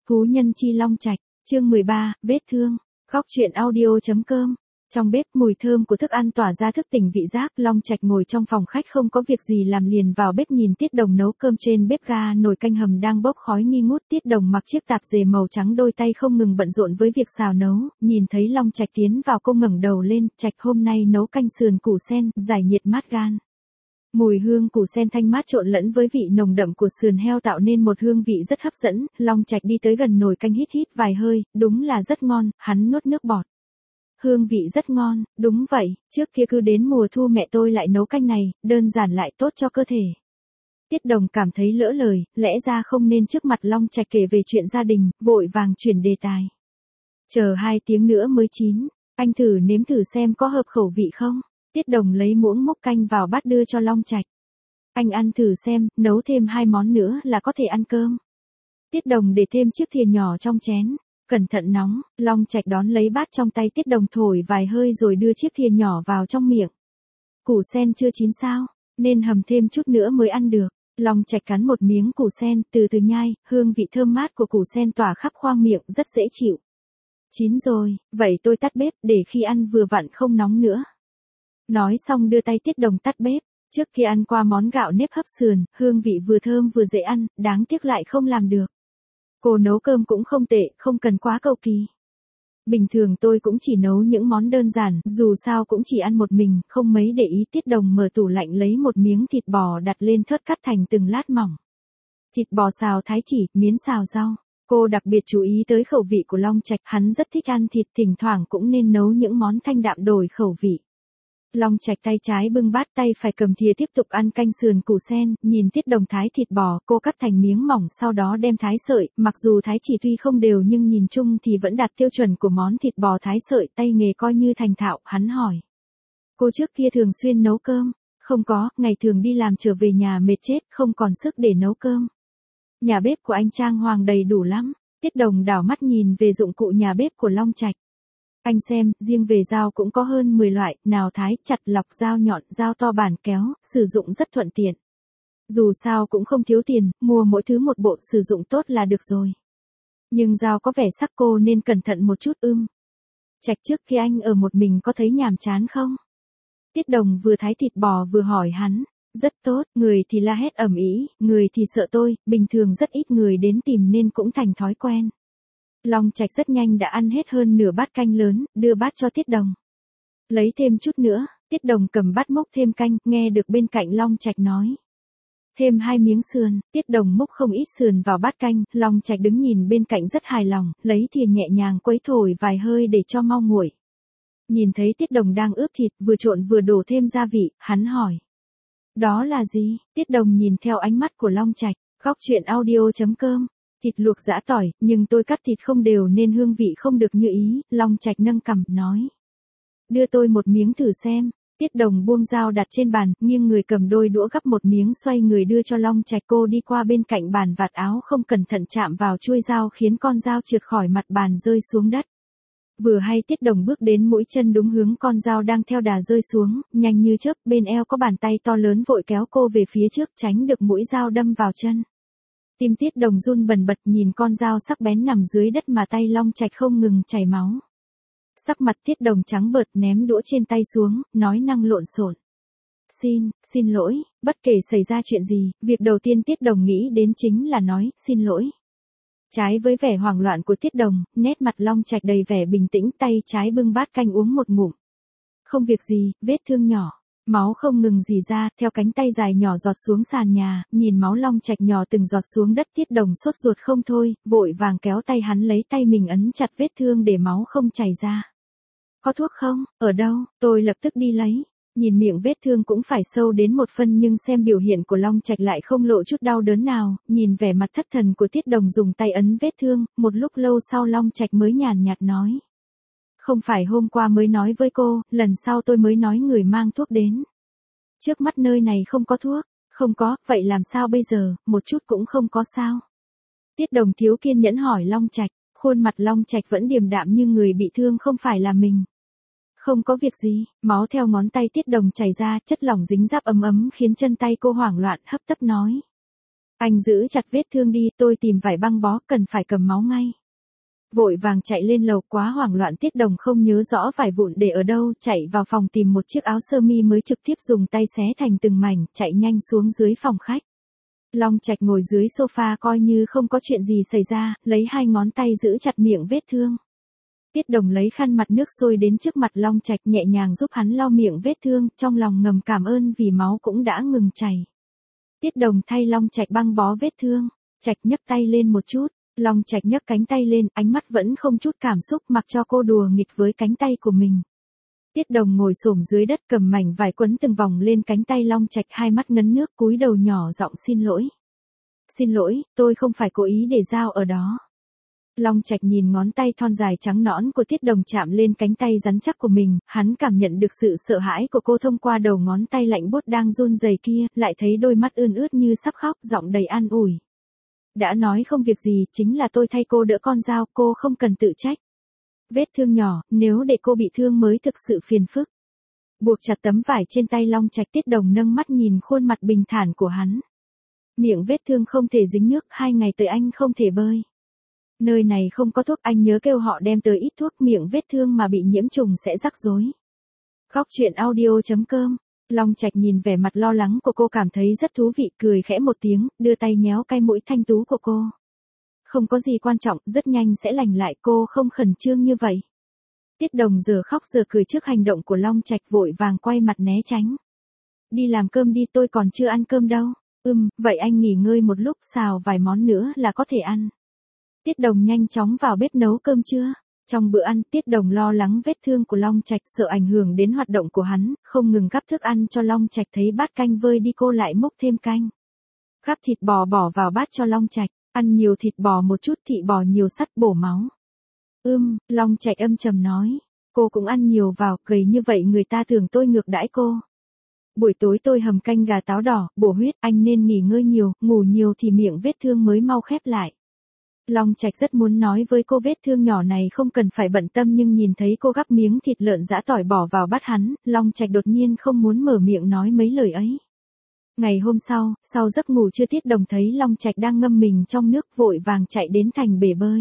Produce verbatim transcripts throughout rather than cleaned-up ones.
Phú Nhân Chi Long Trạch, chương mười ba, vết thương. Góc truyện audio.com. Trong bếp, mùi thơm của thức ăn tỏa ra thức tỉnh vị giác. Long Trạch ngồi trong phòng khách không có việc gì làm liền vào bếp nhìn Tiết Đồng nấu cơm. Trên bếp ga nồi canh hầm đang bốc khói nghi ngút. Tiết Đồng mặc chiếc tạp dề màu trắng, đôi tay không ngừng bận rộn với việc xào nấu. Nhìn thấy Long Trạch tiến vào, cô ngẩng đầu lên. Trạch hôm nay nấu canh sườn củ sen, giải nhiệt mát gan. Mùi hương củ sen thanh mát trộn lẫn với vị nồng đậm của sườn heo tạo nên một hương vị rất hấp dẫn. Long Trạch đi tới gần nồi canh hít hít vài hơi, đúng là rất ngon, hắn nuốt nước bọt. Hương vị rất ngon, đúng vậy, trước kia cứ đến mùa thu mẹ tôi lại nấu canh này, đơn giản lại tốt cho cơ thể. Tiết Đồng cảm thấy lỡ lời, lẽ ra không nên trước mặt Long Trạch kể về chuyện gia đình, vội vàng chuyển đề tài. Chờ hai tiếng nữa mới chín, anh thử nếm thử xem có hợp khẩu vị không. Tiết Đồng lấy muỗng múc canh vào bát đưa cho Long Trạch. Anh ăn thử xem, nấu thêm hai món nữa là có thể ăn cơm. Tiết Đồng để thêm chiếc thìa nhỏ trong chén. Cẩn thận nóng, Long Trạch đón lấy bát trong tay Tiết Đồng thổi vài hơi rồi đưa chiếc thìa nhỏ vào trong miệng. Củ sen chưa chín sao, nên hầm thêm chút nữa mới ăn được. Long Trạch cắn một miếng củ sen, từ từ nhai, hương vị thơm mát của củ sen tỏa khắp khoang miệng, rất dễ chịu. Chín rồi, vậy tôi tắt bếp để khi ăn vừa vặn không nóng nữa. Nói xong đưa tay Tiết Đồng tắt bếp. Trước kia ăn qua món gạo nếp hấp sườn, hương vị vừa thơm vừa dễ ăn, đáng tiếc lại không làm được. Cô nấu cơm cũng không tệ, không cần quá cầu kỳ. Bình thường tôi cũng chỉ nấu những món đơn giản, dù sao cũng chỉ ăn một mình, không mấy để ý. Tiết Đồng mở tủ lạnh lấy một miếng thịt bò đặt lên thớt cắt thành từng lát mỏng. Thịt bò xào thái chỉ, miến xào rau. Cô đặc biệt chú ý tới khẩu vị của Long Trạch, hắn rất thích ăn thịt, thỉnh thoảng cũng nên nấu những món thanh đạm đổi khẩu vị. Long Trạch tay trái bưng bát, tay phải cầm thìa tiếp tục ăn canh sườn củ sen, nhìn Tiết Đồng thái thịt bò, cô cắt thành miếng mỏng sau đó đem thái sợi, mặc dù thái chỉ tuy không đều nhưng nhìn chung thì vẫn đạt tiêu chuẩn của món thịt bò thái sợi, tay nghề coi như thành thạo. Hắn hỏi: Cô trước kia thường xuyên nấu cơm? Không có, ngày thường đi làm trở về nhà mệt chết, không còn sức để nấu cơm. Nhà bếp của anh trang hoàng đầy đủ lắm. Tiết Đồng đảo mắt nhìn về dụng cụ nhà bếp của Long Trạch. Anh xem, riêng về dao cũng có hơn mười loại, nào thái, chặt, lọc, dao nhọn, dao to, bản kéo, sử dụng rất thuận tiện. Dù sao cũng không thiếu tiền, mua mỗi thứ một bộ, sử dụng tốt là được rồi. Nhưng dao có vẻ sắc, cô nên cẩn thận một chút. ưm. Trạch, trước khi anh ở một mình có thấy nhàm chán không? Tiết Đồng vừa thái thịt bò vừa hỏi hắn. Rất tốt, người thì la hét ầm ĩ, người thì sợ tôi, bình thường rất ít người đến tìm nên cũng thành thói quen. Long Trạch rất nhanh đã ăn hết hơn nửa bát canh lớn, đưa bát cho Tiết Đồng. Lấy thêm chút nữa. Tiết Đồng cầm bát múc thêm canh, nghe được bên cạnh Long Trạch nói: Thêm hai miếng sườn. Tiết Đồng múc không ít sườn vào bát canh, Long Trạch đứng nhìn bên cạnh rất hài lòng, lấy thìa nhẹ nhàng quấy thổi vài hơi để cho mau nguội. Nhìn thấy Tiết Đồng đang ướp thịt, vừa trộn vừa đổ thêm gia vị, hắn hỏi: Đó là gì? Tiết Đồng nhìn theo ánh mắt của Long Trạch. Góc truyện audio.com. Thịt luộc giã tỏi, nhưng tôi cắt thịt không đều nên hương vị không được như ý. Long Trạch nâng cằm, nói: Đưa tôi một miếng thử xem. Tiết Đồng buông dao đặt trên bàn, nghiêng người cầm đôi đũa gắp một miếng, xoay người đưa cho Long Trạch. Cô đi qua bên cạnh bàn vạt áo, không cẩn thận chạm vào chuôi dao khiến con dao trượt khỏi mặt bàn rơi xuống đất. Vừa hay Tiết Đồng bước đến mũi chân đúng hướng con dao đang theo đà rơi xuống, nhanh như chớp, bên eo có bàn tay to lớn vội kéo cô về phía trước, tránh được mũi dao đâm vào chân. Tim Tiết Đồng run bần bật nhìn con dao sắc bén nằm dưới đất mà tay Long Trạch không ngừng chảy máu. Sắc mặt Tiết Đồng trắng bợt, ném đũa trên tay xuống, nói năng lộn xộn: Xin, xin lỗi. Bất kể xảy ra chuyện gì, việc đầu tiên Tiết Đồng nghĩ đến chính là nói xin lỗi. Trái với vẻ hoảng loạn của Tiết Đồng, nét mặt Long Trạch đầy vẻ bình tĩnh, tay trái bưng bát canh uống một ngụm. Không việc gì, vết thương nhỏ. Máu không ngừng rỉ ra, theo cánh tay dài nhỏ giọt xuống sàn nhà, nhìn máu Long Trạch nhỏ từng giọt xuống đất, Tiết Đồng sốt ruột không thôi, vội vàng kéo tay hắn, lấy tay mình ấn chặt vết thương để máu không chảy ra. Có thuốc không? Ở đâu? Tôi lập tức đi lấy. Nhìn miệng vết thương cũng phải sâu đến một phân nhưng xem biểu hiện của Long Trạch lại không lộ chút đau đớn nào, nhìn vẻ mặt thất thần của Tiết Đồng dùng tay ấn vết thương, một lúc lâu sau Long Trạch mới nhàn nhạt nói: Không phải hôm qua mới nói với cô, lần sau tôi mới nói người mang thuốc đến. Trước mắt nơi này không có thuốc. Không có, vậy làm sao bây giờ, một chút cũng không có sao? Tiết Đồng thiếu kiên nhẫn hỏi Long Trạch, khuôn mặt Long Trạch vẫn điềm đạm như người bị thương không phải là mình. Không có việc gì, máu theo ngón tay Tiết Đồng chảy ra, chất lỏng dính giáp ấm ấm khiến chân tay cô hoảng loạn, hấp tấp nói: Anh giữ chặt vết thương đi, tôi tìm vải băng bó, cần phải cầm máu ngay. Vội vàng chạy lên lầu, quá hoảng loạn Tiết Đồng không nhớ rõ vải vụn để ở đâu, chạy vào phòng tìm một chiếc áo sơ mi mới trực tiếp dùng tay xé thành từng mảnh, chạy nhanh xuống dưới phòng khách. Long Trạch ngồi dưới sofa coi như không có chuyện gì xảy ra, lấy hai ngón tay giữ chặt miệng vết thương. Tiết Đồng lấy khăn mặt nước sôi đến trước mặt Long Trạch nhẹ nhàng giúp hắn lau miệng vết thương, trong lòng ngầm cảm ơn vì máu cũng đã ngừng chảy. Tiết Đồng thay Long Trạch băng bó vết thương, Trạch nhấc tay lên một chút, Long Trạch nhấc cánh tay lên, ánh mắt vẫn không chút cảm xúc mặc cho cô đùa nghịch với cánh tay của mình. Tiết Đồng ngồi xổm dưới đất cầm mảnh vải quấn từng vòng lên cánh tay Long Trạch, hai mắt ngấn nước cúi đầu nhỏ giọng xin lỗi. Xin lỗi, tôi không phải cố ý để dao ở đó. Long Trạch nhìn ngón tay thon dài trắng nõn của Tiết Đồng chạm lên cánh tay rắn chắc của mình, hắn cảm nhận được sự sợ hãi của cô thông qua đầu ngón tay lạnh buốt đang run rẩy kia, lại thấy đôi mắt ươn ướt như sắp khóc, giọng đầy an ủi. Đã nói không việc gì, chính là tôi thay cô đỡ con dao, cô không cần tự trách. Vết thương nhỏ, nếu để cô bị thương mới thực sự phiền phức. Buộc chặt tấm vải trên tay Long Trạch, Tiết Đồng nâng mắt nhìn khuôn mặt bình thản của hắn. Miệng vết thương không thể dính nước, hai ngày tới anh không thể bơi. Nơi này không có thuốc, anh nhớ kêu họ đem tới ít thuốc, miệng vết thương mà bị nhiễm trùng sẽ rắc rối. Khóc chuyện audio chấm com. Long Trạch nhìn vẻ mặt lo lắng của cô cảm thấy rất thú vị, cười khẽ một tiếng, đưa tay nhéo cái mũi thanh tú của cô. Không có gì quan trọng, rất nhanh sẽ lành lại, cô không khẩn trương như vậy. Tiết Đồng giờ khóc giờ cười trước hành động của Long Trạch, vội vàng quay mặt né tránh. Đi làm cơm đi, tôi còn chưa ăn cơm đâu. Ừm, vậy anh nghỉ ngơi một lúc, xào vài món nữa là có thể ăn. Tiết Đồng nhanh chóng vào bếp nấu cơm trưa. Trong bữa ăn, Tiết Đồng lo lắng vết thương của Long Trạch, sợ ảnh hưởng đến hoạt động của hắn, không ngừng gắp thức ăn cho Long Trạch, thấy bát canh vơi đi cô lại múc thêm canh. Gắp thịt bò bỏ vào bát cho Long Trạch, ăn nhiều thịt bò một chút, thịt bò nhiều sắt bổ máu. Ưm, Long Trạch âm trầm nói, cô cũng ăn nhiều vào, gầy như vậy người ta tưởng tôi ngược đãi cô. Buổi tối tôi hầm canh gà táo đỏ, bổ huyết, anh nên nghỉ ngơi nhiều, ngủ nhiều thì miệng vết thương mới mau khép lại. Long Trạch rất muốn nói với cô vết thương nhỏ này không cần phải bận tâm, nhưng nhìn thấy cô gắp miếng thịt lợn giã tỏi bỏ vào bát hắn, Long Trạch đột nhiên không muốn mở miệng nói mấy lời ấy. Ngày hôm sau, sau giấc ngủ chưa, Tiết Đồng thấy Long Trạch đang ngâm mình trong nước, vội vàng chạy đến thành bể bơi.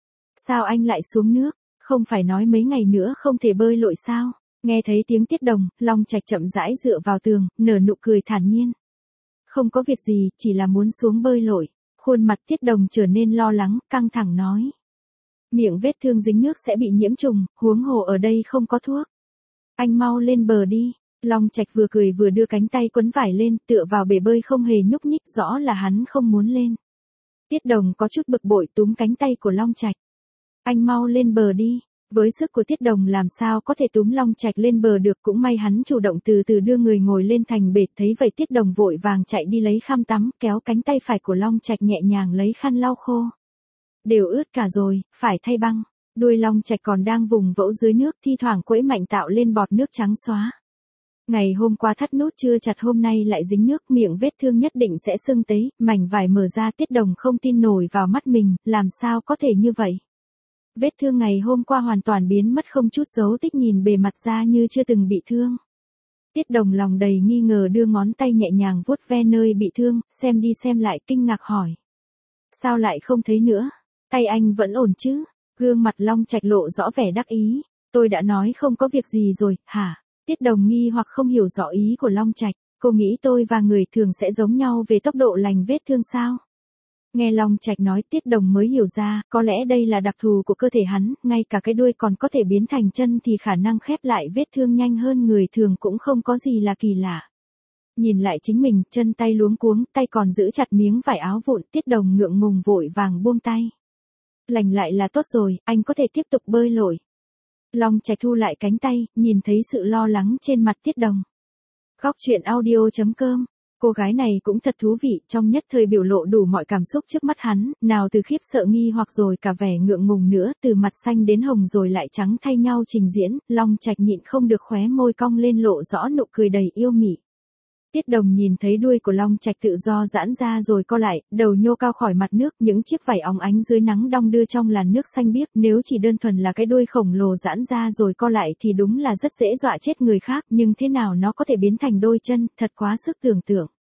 Sao anh lại xuống nước, không phải nói mấy ngày nữa không thể bơi lội sao? Nghe thấy tiếng Tiết Đồng, Long Trạch chậm rãi dựa vào tường, nở nụ cười thản nhiên. Không có việc gì, chỉ là muốn xuống bơi lội. Khuôn mặt Tiết Đồng trở nên lo lắng, căng thẳng nói. Miệng vết thương dính nước sẽ bị nhiễm trùng, huống hồ ở đây không có thuốc. Anh mau lên bờ đi. Long Trạch vừa cười vừa đưa cánh tay quấn vải lên, tựa vào bể bơi không hề nhúc nhích, rõ là hắn không muốn lên. Tiết Đồng có chút bực bội túm cánh tay của Long Trạch. Anh mau lên bờ đi. Với sức của Tiết Đồng làm sao có thể túm Long Trạch lên bờ được, cũng may hắn chủ động từ từ đưa người ngồi lên thành bể, thấy vậy Tiết Đồng vội vàng chạy đi lấy khăn tắm, kéo cánh tay phải của Long Trạch nhẹ nhàng lấy khăn lau khô. Đều ướt cả rồi, phải thay băng. Đuôi Long Trạch còn đang vùng vẫu dưới nước, thi thoảng quẫy mạnh tạo lên bọt nước trắng xóa. Ngày hôm qua thắt nút chưa chặt, hôm nay lại dính nước, miệng vết thương nhất định sẽ sưng tấy, mảnh vải mở ra. Tiết Đồng không tin nổi vào mắt mình, làm sao có thể như vậy? Vết thương ngày hôm qua hoàn toàn biến mất không chút dấu tích, nhìn bề mặt da như chưa từng bị thương. Tiết Đồng lòng đầy nghi ngờ đưa ngón tay nhẹ nhàng vuốt ve nơi bị thương, xem đi xem lại kinh ngạc hỏi. Sao lại không thấy nữa? Tay anh vẫn ổn chứ? Gương mặt Long Trạch lộ rõ vẻ đắc ý. Tôi đã nói không có việc gì rồi, hả? Tiết Đồng nghi hoặc không hiểu rõ ý của Long Trạch. Cô nghĩ tôi và người thường sẽ giống nhau về tốc độ lành vết thương sao? Nghe Long Trạch nói, Tiết Đồng mới hiểu ra, có lẽ đây là đặc thù của cơ thể hắn, ngay cả cái đuôi còn có thể biến thành chân thì khả năng khép lại vết thương nhanh hơn người thường cũng không có gì là kỳ lạ. Nhìn lại chính mình, chân tay luống cuống, tay còn giữ chặt miếng vải áo vụn, Tiết Đồng ngượng ngùng vội vàng buông tay. Lành lại là tốt rồi, anh có thể tiếp tục bơi lội. Long Trạch thu lại cánh tay, nhìn thấy sự lo lắng trên mặt Tiết Đồng. Khóc chuyện audio chấm com. Cô gái này cũng thật thú vị, trong nhất thời biểu lộ đủ mọi cảm xúc trước mắt hắn, nào từ khiếp sợ nghi hoặc rồi cả vẻ ngượng ngùng nữa, từ mặt xanh đến hồng rồi lại trắng thay nhau trình diễn, Long Trạch nhịn không được khóe môi cong lên lộ rõ nụ cười đầy yêu mị. Tiết Đồng nhìn thấy đuôi của Long Trạch tự do giãn ra rồi co lại, đầu nhô cao khỏi mặt nước, những chiếc vảy óng ánh dưới nắng đong đưa trong làn nước xanh biếc, nếu chỉ đơn thuần là cái đuôi khổng lồ giãn ra rồi co lại thì đúng là rất dễ dọa chết người khác, nhưng thế nào nó có thể biến thành đôi chân, thật quá sức tưởng tượng.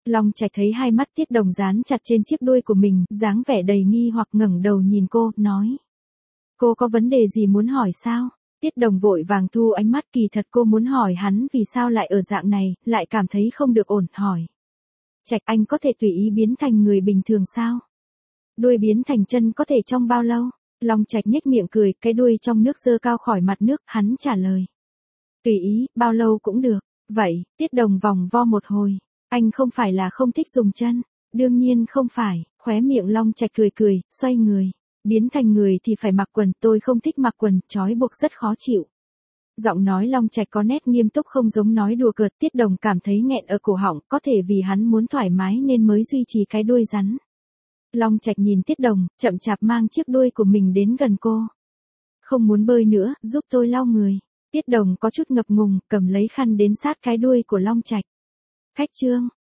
Long Trạch thấy hai mắt Tiết Đồng dán chặt trên chiếc đuôi của mình, dáng vẻ đầy nghi hoặc ngẩng đầu nhìn cô, nói. Cô có vấn đề gì muốn hỏi sao? Tiết Đồng vội vàng thu ánh mắt, kỳ thật cô muốn hỏi hắn vì sao lại ở dạng này, lại cảm thấy không được ổn, hỏi. Trạch, anh có thể tùy ý biến thành người bình thường sao? Đuôi biến thành chân có thể trong bao lâu? Long Trạch nhếch miệng cười, cái đuôi trong nước giơ cao khỏi mặt nước, hắn trả lời. Tùy ý, bao lâu cũng được. Vậy, Tiết Đồng vòng vo một hồi. Anh không phải là không thích dùng chân. Đương nhiên không phải, khóe miệng Long Trạch cười cười, xoay người. Biến thành người thì phải mặc quần, tôi không thích mặc quần, trói buộc rất khó chịu. Giọng nói Long Trạch có nét nghiêm túc không giống nói đùa cợt, Tiết Đồng cảm thấy nghẹn ở cổ họng, có thể vì hắn muốn thoải mái nên mới duy trì cái đuôi rắn. Long Trạch nhìn Tiết Đồng, chậm chạp mang chiếc đuôi của mình đến gần cô. Không muốn bơi nữa, giúp tôi lau người. Tiết Đồng có chút ngập ngùng, cầm lấy khăn đến sát cái đuôi của Long Trạch. Khách trương,